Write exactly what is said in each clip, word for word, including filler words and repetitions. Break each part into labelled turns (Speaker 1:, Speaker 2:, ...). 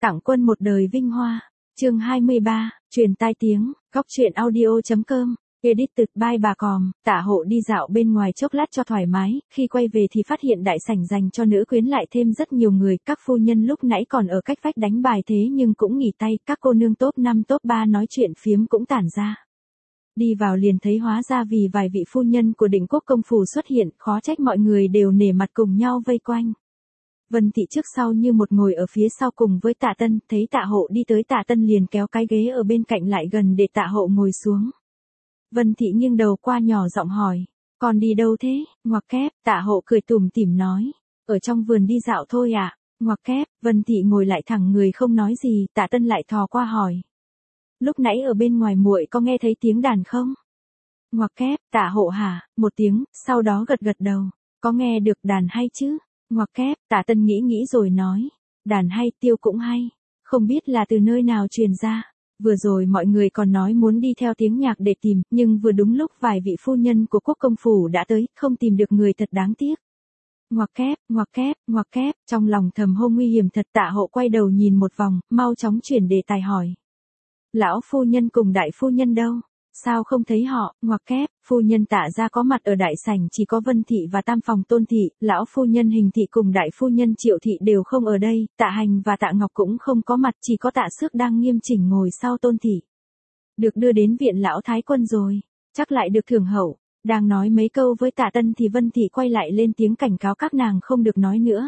Speaker 1: Tặng quân một đời vinh hoa. Chương hai mươi ba, truyền tai tiếng, góc truyện audio.com. Edited by bà Còm. Tạ Hộ đi dạo bên ngoài chốc lát cho thoải mái, khi quay về thì phát hiện đại sảnh dành cho nữ quyến lại thêm rất nhiều người, các phu nhân lúc nãy còn ở cách vách đánh bài thế nhưng cũng nghỉ tay, các cô nương top năm top ba nói chuyện phiếm cũng tản ra. Đi vào liền thấy hóa ra vì vài vị phu nhân của Định Quốc công phủ xuất hiện, khó trách mọi người đều nể mặt cùng nhau vây quanh. Vân Thị trước sau như một ngồi ở phía sau cùng với Tạ Tân, thấy Tạ Hộ đi tới Tạ Tân liền kéo cái ghế ở bên cạnh lại gần để Tạ Hộ ngồi xuống. Vân Thị nghiêng đầu qua nhỏ giọng hỏi, con đi đâu thế, ngoặc kép, Tạ Hộ cười tủm tỉm nói, ở trong vườn đi dạo thôi ạ, à? Ngoặc kép, Vân Thị ngồi lại thẳng người không nói gì, Tạ Tân lại thò qua hỏi. Lúc nãy ở bên ngoài muội có nghe thấy tiếng đàn không? Ngoặc kép, Tạ Hộ hả, một tiếng, sau đó gật gật đầu, có nghe được đàn hay chứ? Ngoặc kép, Tạ Tân nghĩ nghĩ rồi nói, đàn hay, tiêu cũng hay, không biết là từ nơi nào truyền ra. Vừa rồi mọi người còn nói muốn đi theo tiếng nhạc để tìm, nhưng vừa đúng lúc vài vị phu nhân của quốc công phủ đã tới, không tìm được người thật đáng tiếc. Ngoặc kép, ngoặc kép, ngoặc kép, trong lòng thầm hô nguy hiểm thật. Tạ Hộ quay đầu nhìn một vòng, mau chóng chuyển đề tài hỏi. Lão phu nhân cùng đại phu nhân đâu? Sao không thấy họ? Ngoặc kép, phu nhân Tạ gia có mặt ở đại sảnh, chỉ có Vân Thị và tam phòng Tôn Thị, lão phu nhân Hình Thị cùng đại phu nhân Triệu Thị đều không ở đây, Tạ Hành và Tạ Ngọc cũng không có mặt, chỉ có Tạ Xước đang nghiêm chỉnh ngồi sau Tôn Thị. Được đưa đến viện lão thái quân rồi, chắc lại được thưởng hậu. Đang nói mấy câu với Tạ Tân thì Vân Thị quay lại lên tiếng cảnh cáo các nàng không được nói nữa.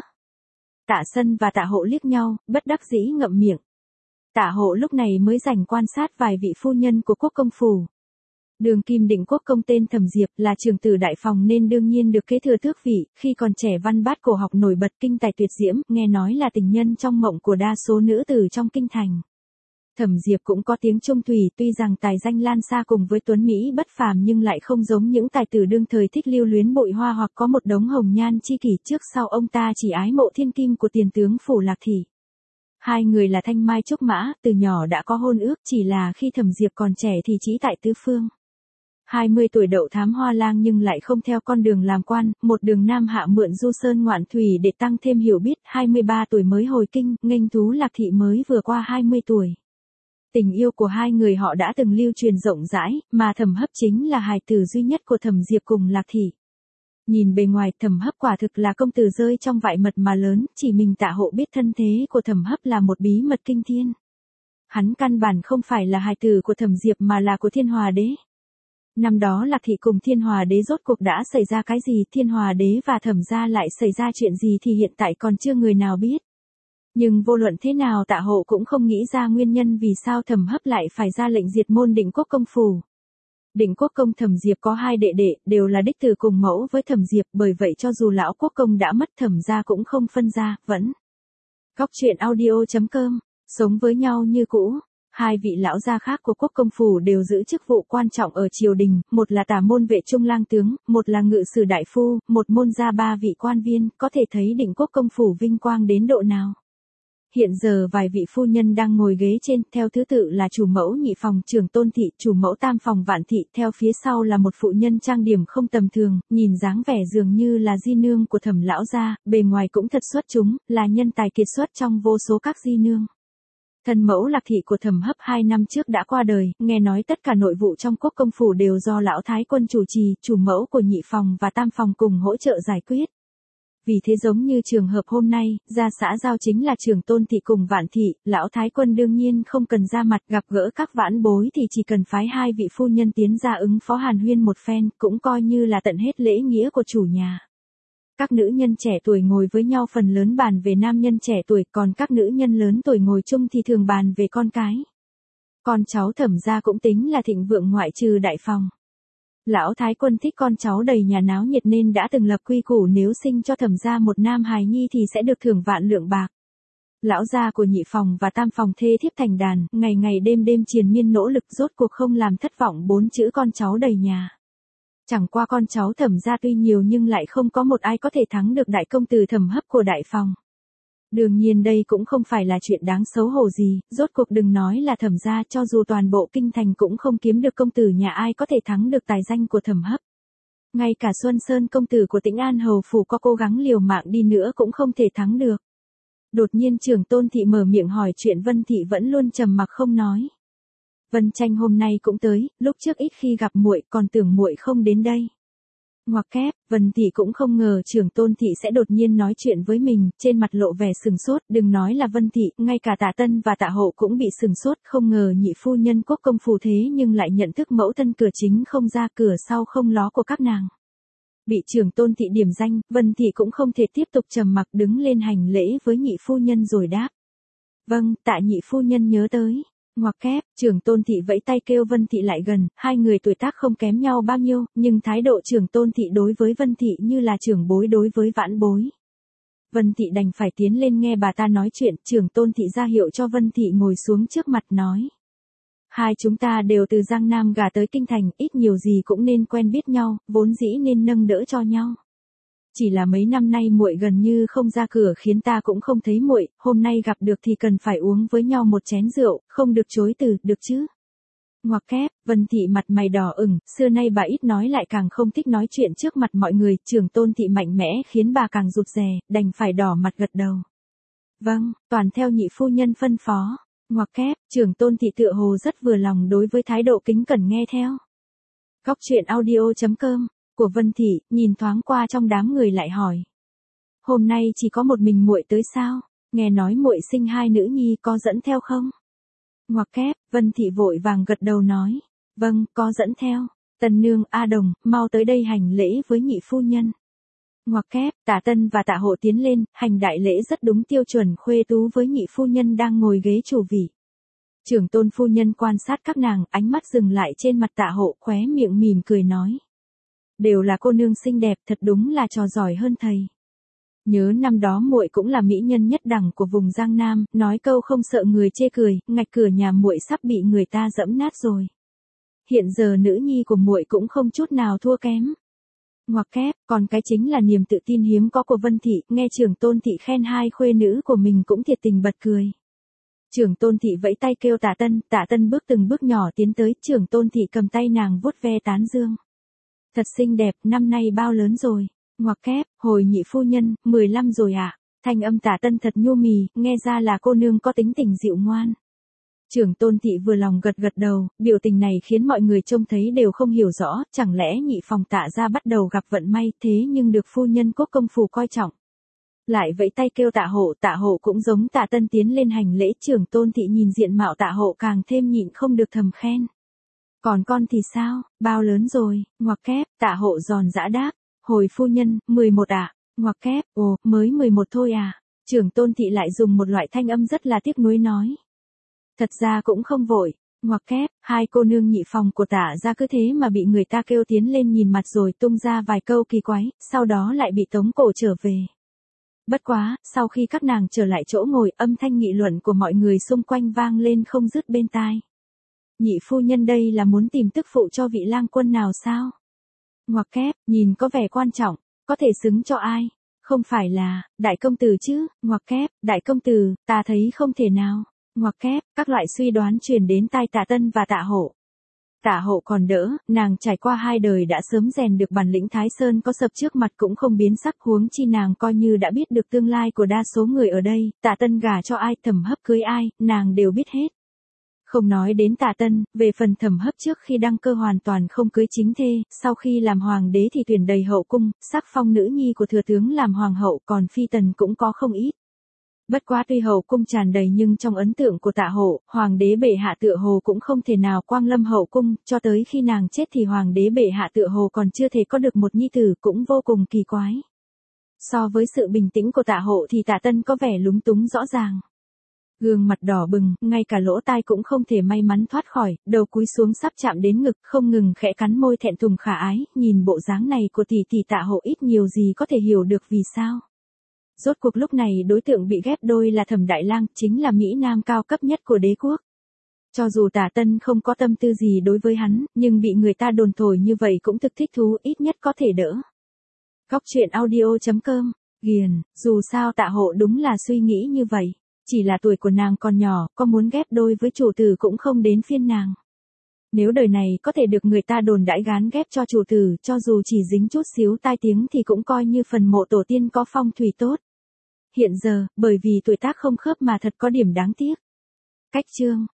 Speaker 1: Tạ Sân và Tạ Hộ liếc nhau, bất đắc dĩ ngậm miệng. Tạ Hộ lúc này mới rảnh quan sát vài vị phu nhân của quốc công phủ. Đường kim Định Quốc công tên Thẩm Diệp là trưởng tử đại phòng nên đương nhiên được kế thừa tước vị, khi còn trẻ văn bát cổ học nổi bật, kinh tài tuyệt diễm, nghe nói là tình nhân trong mộng của đa số nữ tử trong kinh thành. Thẩm Diệp cũng có tiếng trung thủy, tuy rằng tài danh lan xa cùng với tuấn mỹ bất phàm nhưng lại không giống những tài tử đương thời thích lưu luyến bụi hoa hoặc có một đống hồng nhan chi kỷ, trước sau ông ta chỉ ái mộ thiên kim của tiền tướng phủ Lạc Thị. Hai người là thanh mai trúc mã, từ nhỏ đã có hôn ước, chỉ là khi Thẩm Diệp còn trẻ thì chỉ tại tứ phương. hai mươi tuổi đậu thám hoa lang nhưng lại không theo con đường làm quan, một đường nam hạ mượn du sơn ngoạn thủy để tăng thêm hiểu biết, hai mươi ba tuổi mới hồi kinh, nghênh thú Lạc Thị mới vừa qua hai mươi tuổi. Tình yêu của hai người họ đã từng lưu truyền rộng rãi, mà Thẩm Hấp chính là hài tử duy nhất của Thẩm Diệp cùng Lạc Thị. Nhìn bề ngoài Thẩm Hấp quả thực là công tử rơi trong vại mật mà lớn, chỉ mình Tạ Hộ biết thân thế của Thẩm Hấp là một bí mật kinh thiên. Hắn căn bản không phải là hài tử của Thẩm Diệp mà là của Thiên Hòa Đế. Năm đó Lạc Thị cùng Thiên Hòa Đế rốt cuộc đã xảy ra cái gì, Thiên Hòa Đế và Thẩm gia lại xảy ra chuyện gì thì hiện tại còn chưa người nào biết. Nhưng vô luận thế nào Tạ Hộ cũng không nghĩ ra nguyên nhân vì sao Thẩm Hấp lại phải ra lệnh diệt môn Định Quốc công phủ. Định Quốc công Thẩm Diệp có hai đệ đệ, đều là đích tử cùng mẫu với Thẩm Diệp, bởi vậy cho dù lão quốc công đã mất Thẩm gia cũng không phân ra, vẫn. Góc truyện audio.com, sống với nhau như cũ. Hai vị lão gia khác của quốc công phủ đều giữ chức vụ quan trọng ở triều đình, một là tả môn vệ trung lang tướng, một là ngự sử đại phu, một môn gia ba vị quan viên, có thể thấy Định Quốc công phủ vinh quang đến độ nào. Hiện giờ vài vị phu nhân đang ngồi ghế trên, theo thứ tự là chủ mẫu nhị phòng trưởng Tôn Thị, chủ mẫu tam phòng Vạn Thị, theo phía sau là một phụ nhân trang điểm không tầm thường, nhìn dáng vẻ dường như là di nương của Thẩm lão gia, bề ngoài cũng thật xuất chúng, là nhân tài kiệt xuất trong vô số các di nương. Thân mẫu Lạc Thị của Thẩm Hấp hai năm trước đã qua đời, nghe nói tất cả nội vụ trong quốc công phủ đều do lão thái quân chủ trì, chủ mẫu của nhị phòng và tam phòng cùng hỗ trợ giải quyết. Vì thế giống như trường hợp hôm nay, gia xã giao chính là trưởng Tôn Thị cùng Vạn Thị, lão thái quân đương nhiên không cần ra mặt, gặp gỡ các vãn bối thì chỉ cần phái hai vị phu nhân tiến ra ứng phó hàn huyên một phen, cũng coi như là tận hết lễ nghĩa của chủ nhà. Các nữ nhân trẻ tuổi ngồi với nhau phần lớn bàn về nam nhân trẻ tuổi, còn các nữ nhân lớn tuổi ngồi chung thì thường bàn về con cái. Con cháu Thẩm gia cũng tính là thịnh vượng ngoại trừ đại phòng. Lão thái quân thích con cháu đầy nhà náo nhiệt nên đã từng lập quy củ nếu sinh cho Thẩm gia một nam hài nhi thì sẽ được thưởng vạn lượng bạc. Lão gia của nhị phòng và tam phòng thê thiếp thành đàn, ngày ngày đêm đêm triền miên nỗ lực rốt cuộc không làm thất vọng bốn chữ con cháu đầy nhà. Chẳng qua con cháu Thẩm gia tuy nhiều nhưng lại không có một ai có thể thắng được đại công tử Thẩm Hấp của đại phòng. Đương nhiên đây cũng không phải là chuyện đáng xấu hổ gì, rốt cuộc đừng nói là Thẩm gia, cho dù toàn bộ kinh thành cũng không kiếm được công tử nhà ai có thể thắng được tài danh của Thẩm Hấp. Ngay cả Xuân Sơn công tử của Tĩnh An hầu phủ có cố gắng liều mạng đi nữa cũng không thể thắng được. Đột nhiên Trường Tôn Thị mở miệng hỏi chuyện Vân Thị vẫn luôn trầm mặc không nói. Vân Tranh hôm nay cũng tới, lúc trước ít khi gặp muội, còn tưởng muội không đến đây. Ngoặc kép, Vân Thị cũng không ngờ Trường Tôn Thị sẽ đột nhiên nói chuyện với mình, trên mặt lộ vẻ sừng sốt, đừng nói là Vân Thị, ngay cả Tạ Tân và Tạ Hộ cũng bị sừng sốt, không ngờ nhị phu nhân quốc công phù thế nhưng lại nhận thức mẫu thân cửa chính không ra cửa sau không ló của các nàng. Bị Trường Tôn Thị điểm danh, Vân Thị cũng không thể tiếp tục trầm mặc, đứng lên hành lễ với nhị phu nhân rồi đáp. Vâng, tạ nhị phu nhân nhớ tới. Ngoặc kép, Trường Tôn Thị vẫy tay kêu Vân Thị lại gần, hai người tuổi tác không kém nhau bao nhiêu, nhưng thái độ Trường Tôn Thị đối với Vân Thị như là trưởng bối đối với vãn bối. Vân Thị đành phải tiến lên nghe bà ta nói chuyện, Trường Tôn Thị ra hiệu cho Vân Thị ngồi xuống trước mặt nói. Hai chúng ta đều từ Giang Nam gả tới Kinh Thành, ít nhiều gì cũng nên quen biết nhau, vốn dĩ nên nâng đỡ cho nhau. Chỉ là mấy năm nay muội gần như không ra cửa khiến ta cũng không thấy muội, hôm nay gặp được thì cần phải uống với nhau một chén rượu, không được chối từ, được chứ? Ngoặc kép, Vân Thị mặt mày đỏ ửng, xưa nay bà ít nói lại càng không thích nói chuyện trước mặt mọi người, Trường Tôn Thị mạnh mẽ khiến bà càng rụt rè, đành phải đỏ mặt gật đầu. Vâng, toàn theo nhị phu nhân phân phó. Ngoặc kép, Trường Tôn Thị tựa hồ rất vừa lòng đối với thái độ kính cẩn nghe theo. Góc truyện audio chấm com của Vân Thị, nhìn thoáng qua trong đám người lại hỏi. Hôm nay chỉ có một mình muội tới sao? Nghe nói muội sinh hai nữ nhi có dẫn theo không? Ngoặc kép, Vân Thị vội vàng gật đầu nói. Vâng, có dẫn theo. Tân nương, A Đồng, mau tới đây hành lễ với nhị phu nhân. Ngoặc kép, Tạ Tân và Tạ Hộ tiến lên, hành đại lễ rất đúng tiêu chuẩn khuê tú với nhị phu nhân đang ngồi ghế chủ vị. Trưởng Tôn phu nhân quan sát các nàng, ánh mắt dừng lại trên mặt Tạ Hộ, khóe miệng mỉm cười nói. Đều là cô nương xinh đẹp, thật đúng là trò giỏi hơn thầy. Nhớ năm đó muội cũng là mỹ nhân nhất đẳng của vùng Giang Nam, nói câu không sợ người chê cười, ngạch cửa nhà muội sắp bị người ta dẫm nát rồi. Hiện giờ nữ nhi của muội cũng không chút nào thua kém. Ngoặc kép, còn cái chính là niềm tự tin hiếm có của Vân Thị, nghe Trưởng Tôn Thị khen hai khuê nữ của mình cũng thiệt tình bật cười. Trưởng Tôn Thị vẫy tay kêu Tạ Tân, Tạ Tân bước từng bước nhỏ tiến tới, Trưởng Tôn Thị cầm tay nàng vuốt ve tán dương. Thật xinh đẹp, năm nay bao lớn rồi? Ngoặc kép, hồi nhị phu nhân, mười lăm rồi ạ. À? Thanh âm Tạ Tân thật nhu mì, nghe ra là cô nương có tính tình dịu ngoan. Trưởng Tôn Thị vừa lòng gật gật đầu, biểu tình này khiến mọi người trông thấy đều không hiểu rõ, chẳng lẽ nhị phòng Tạ gia bắt đầu gặp vận may thế nhưng được phu nhân quốc công phủ coi trọng. Lại vẫy tay kêu Tạ Hộ, Tạ Hộ cũng giống Tạ Tân tiến lên hành lễ, Trưởng Tôn Thị nhìn diện mạo Tạ Hộ càng thêm nhịn không được thầm khen. Còn con thì sao, bao lớn rồi? Ngoặc kép, Tạ Hộ giòn giã đáp, hồi phu nhân, mười một ạ. À? Ngoặc kép, ồ, mới mười một thôi à? Trưởng Tôn Thị lại dùng một loại thanh âm rất là tiếc nuối nói. Thật ra cũng không vội. Ngoặc kép, hai cô nương nhị phòng của Tạ gia cứ thế mà bị người ta kêu tiến lên nhìn mặt rồi tung ra vài câu kỳ quái, sau đó lại bị tống cổ trở về. Bất quá, sau khi các nàng trở lại chỗ ngồi, âm thanh nghị luận của mọi người xung quanh vang lên không dứt bên tai. Nhị phu nhân đây là muốn tìm tức phụ cho vị lang quân nào sao? Ngoặc kép, nhìn có vẻ quan trọng, có thể xứng cho ai? Không phải là, đại công tử chứ? Ngoặc kép, đại công tử, ta thấy không thể nào. Ngoặc kép, các loại suy đoán truyền đến tai Tạ Tân và Tạ Hộ. Tạ Hộ còn đỡ, nàng trải qua hai đời đã sớm rèn được bản lĩnh Thái Sơn có sập trước mặt cũng không biến sắc, huống chi nàng coi như đã biết được tương lai của đa số người ở đây, Tạ Tân gả cho ai, Thẩm Hấp cưới ai, nàng đều biết hết. Không nói đến Tạ Tân, về phần Thẩm Hấp trước khi đăng cơ hoàn toàn không cưới chính thê, sau khi làm hoàng đế thì tuyển đầy hậu cung, sắc phong nữ nhi của thừa tướng làm hoàng hậu, còn phi tần cũng có không ít. Bất quá tuy hậu cung tràn đầy nhưng trong ấn tượng của Tạ Hộ, hoàng đế bệ hạ tựa hồ cũng không thể nào quang lâm hậu cung, cho tới khi nàng chết thì hoàng đế bệ hạ tựa hồ còn chưa thể có được một nhi tử, cũng vô cùng kỳ quái. So với sự bình tĩnh của Tạ Hộ thì Tạ Tân có vẻ lúng túng rõ ràng. Gương mặt đỏ bừng, ngay cả lỗ tai cũng không thể may mắn thoát khỏi, đầu cúi xuống sắp chạm đến ngực, không ngừng khẽ cắn môi thẹn thùng khả ái, nhìn bộ dáng này của tỷ tỷ Tạ Hộ ít nhiều gì có thể hiểu được vì sao. Rốt cuộc lúc này đối tượng bị ghép đôi là Thẩm Đại Lang, chính là Mỹ Nam cao cấp nhất của đế quốc. Cho dù Tạ Tân không có tâm tư gì đối với hắn, nhưng bị người ta đồn thổi như vậy cũng thực thích thú, ít nhất có thể đỡ. Góc truyện audio chấm com, ghiền, dù sao Tạ Hộ đúng là suy nghĩ như vậy. Chỉ là tuổi của nàng còn nhỏ, có muốn ghép đôi với chủ tử cũng không đến phiên nàng. Nếu đời này có thể được người ta đồn đãi gán ghép cho chủ tử, cho dù chỉ dính chút xíu tai tiếng thì cũng coi như phần mộ tổ tiên có phong thủy tốt. Hiện giờ, bởi vì tuổi tác không khớp mà thật có điểm đáng tiếc. Cách chương